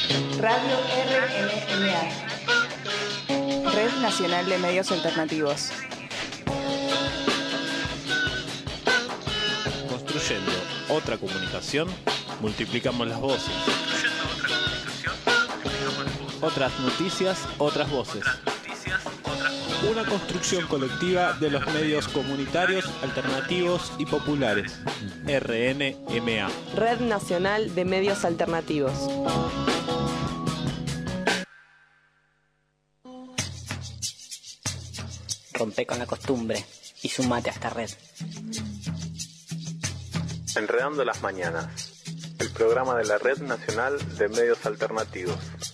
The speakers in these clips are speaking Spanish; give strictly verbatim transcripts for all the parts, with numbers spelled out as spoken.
Radio R N M A, Red Nacional de Medios Alternativos. Construyendo otra comunicación, multiplicamos las voces. Construyendo otra comunicación, multiplicamos las voces. Otras noticias, otras voces. Otras noticias, otras voces. Una construcción colectiva de los medios comunitarios, alternativos y populares. R N M A. Red Nacional de Medios Alternativos. Rompe con la costumbre y sumate a esta red. Enredando las Mañanas, el programa de la Red Nacional de Medios Alternativos.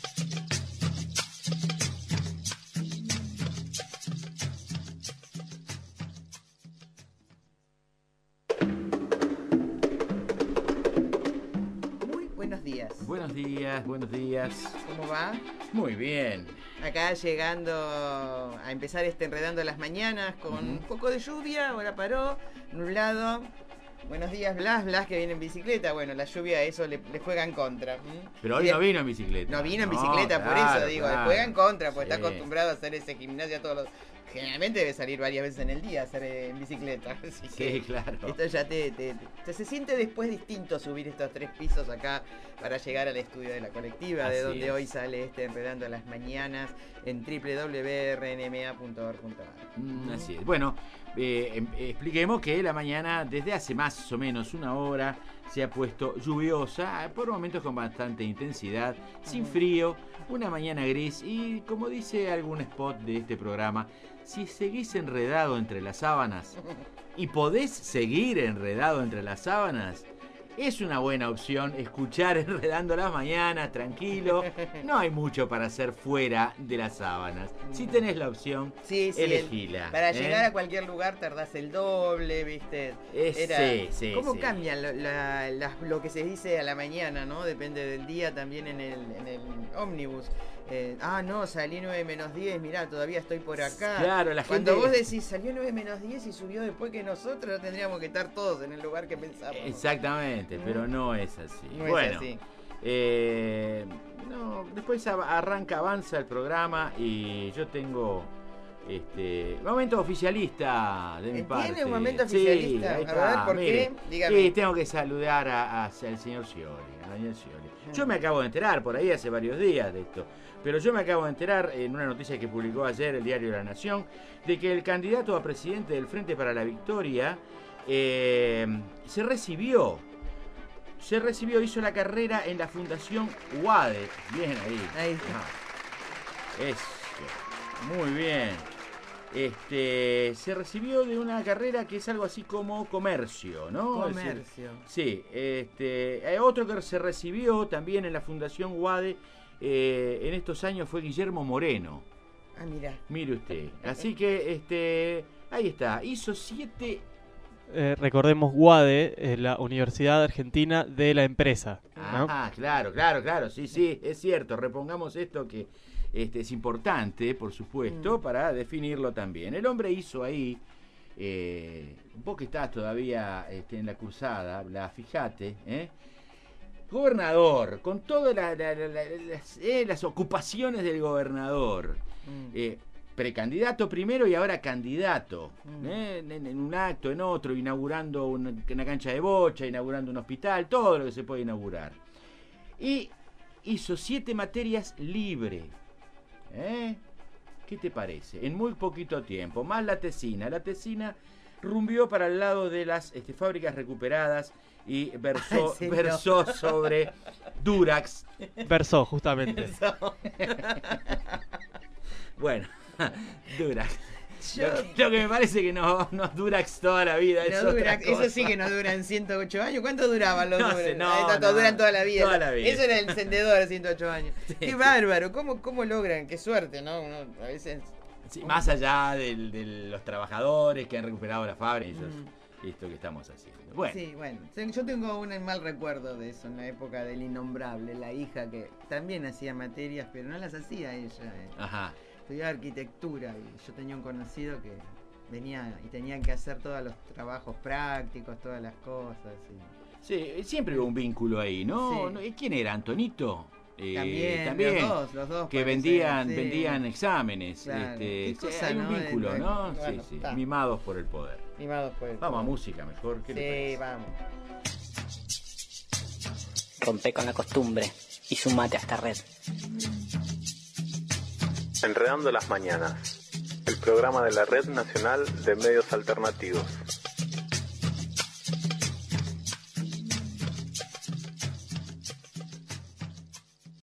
Muy buenos días. Buenos días, buenos días. ¿Cómo va? Muy bien. Acá llegando a empezar este Enredando las Mañanas con uh-huh. un poco de lluvia, ahora paró, nublado. Buenos días, Blas, Blas que viene en bicicleta. Bueno, la lluvia a eso le, le juega en contra. Pero hoy no vino en bicicleta. No vino en bicicleta, no, por claro, eso digo, claro. Le juega en contra, porque sí. Está acostumbrado a hacer ese gimnasia todos los... Generalmente debe salir varias veces en el día a hacer eh, en bicicleta. Así sí, que claro. Esto ya te, te, te... Se siente después distinto subir estos tres pisos acá para llegar al estudio de la colectiva, así de donde es. Hoy sale este Enredando las Mañanas en doble u doble u doble u punto r n m a punto org punto a r. Mm, así es. Bueno, eh, eh, expliquemos que la mañana, desde hace más o menos una hora, se ha puesto lluviosa, por momentos con bastante intensidad, sin frío, una mañana gris y, como dice algún spot de este programa, si seguís enredado entre las sábanas y podés seguir enredado entre las sábanas, es una buena opción escuchar Enredando las Mañanas, tranquilo. No hay mucho para hacer fuera de las sábanas. Si tenés la opción, sí, sí, elegila. El, para ¿eh? llegar a cualquier lugar tardás el doble, ¿viste? Es, Era, sí, sí, ¿Cómo sí. cambia lo, la, la, lo que se dice a la mañana, ¿no? Depende del día también en el, en el ómnibus. Eh, ah, no, salí nueve menos diez, mirá, todavía estoy por acá. Claro, la Cuando gente... vos decís, salió nueve menos diez y subió después que nosotros, tendríamos que estar todos en el lugar que pensábamos. Exactamente, ¿no? Pero no es así. No bueno, es así. Eh, no, después arranca, avanza el programa y yo tengo... Este, momento oficialista de mi parte. ¿Tiene un momento oficialista? Sí, ahí está. A ver, ¿por Mire, qué? Dígame. Sí, tengo que saludar a, a, al señor Scioli, a Daniel Scioli. Yo me acabo de enterar por ahí hace varios días de esto, pero yo me acabo de enterar en una noticia que publicó ayer el diario La Nación, de que el candidato a presidente del Frente para la Victoria eh, se recibió. Se recibió, hizo la carrera en la Fundación UADE. Bien ahí. Ahí está. Ah, eso. Muy bien. Este, se recibió de una carrera que es algo así como comercio, ¿no? Comercio. Es decir, sí. Este, hay otro que se recibió también en la Fundación UADE eh, en estos años fue Guillermo Moreno. Ah, mira. Mire usted. Así que, este, ahí está. Hizo siete... Eh, recordemos, UADE es la Universidad Argentina de la Empresa, ¿no? Ah, claro, claro, claro. Sí, sí, es cierto. Repongamos esto que... Este, es importante, por supuesto, mm. para definirlo también. El hombre hizo ahí, eh, vos que estás todavía este, en la cursada, la fijate, ¿eh? Gobernador, con todas la, la, la, la, las, eh, las ocupaciones del gobernador. Mm. Eh, precandidato primero y ahora candidato, mm. ¿eh? en, en un acto, en otro, inaugurando una, una cancha de bocha, inaugurando un hospital, todo lo que se puede inaugurar. Y hizo siete materias libres. ¿Eh? ¿Qué te parece? En muy poquito tiempo, más la tesina. La tesina rumbió para el lado de las este, fábricas recuperadas y versó, Ay, sí, versó no. sobre Durax. Versó, justamente. Versó. Bueno, Durax. Yo... Lo, que, lo que me parece que nos no Durax toda la vida. No es Durax, eso sí que nos duran ciento ocho años. ¿Cuánto duraban los no Durax? Sé, no, no, no, duran toda la vida. Toda la vida. Eso era el encendedor de ciento ocho años. Sí, qué bárbaro. ¿Cómo, ¿Cómo logran? Qué suerte, ¿no? Uno, a veces... Sí, más allá del, de los trabajadores que han recuperado la fábrica, mm. esto que estamos haciendo. Bueno. Sí, bueno. Yo tengo un mal recuerdo de eso en la época del Innombrable. La hija que también hacía materias, pero no las hacía ella. Eh. Ajá. Estudiaba arquitectura y yo tenía un conocido que venía y tenía que hacer todos los trabajos prácticos, todas las cosas. Y... Sí, siempre hubo un vínculo ahí, ¿no? Sí. ¿Quién era? ¿Antonito? Eh, También, también los dos, los dos que parecen, vendían, sí. vendían exámenes. Claro. Este, Qué sí, cosa, hay un ¿no? vínculo, Entre- ¿no? bueno, sí, sí. está. Mimados por el poder. Mimados por el Vamos a poder. música mejor. ¿Qué le Sí, parece? vamos. Rompe con la costumbre y sumate a esta red. Enredando las mañanas, el programa de la Red Nacional de Medios Alternativos.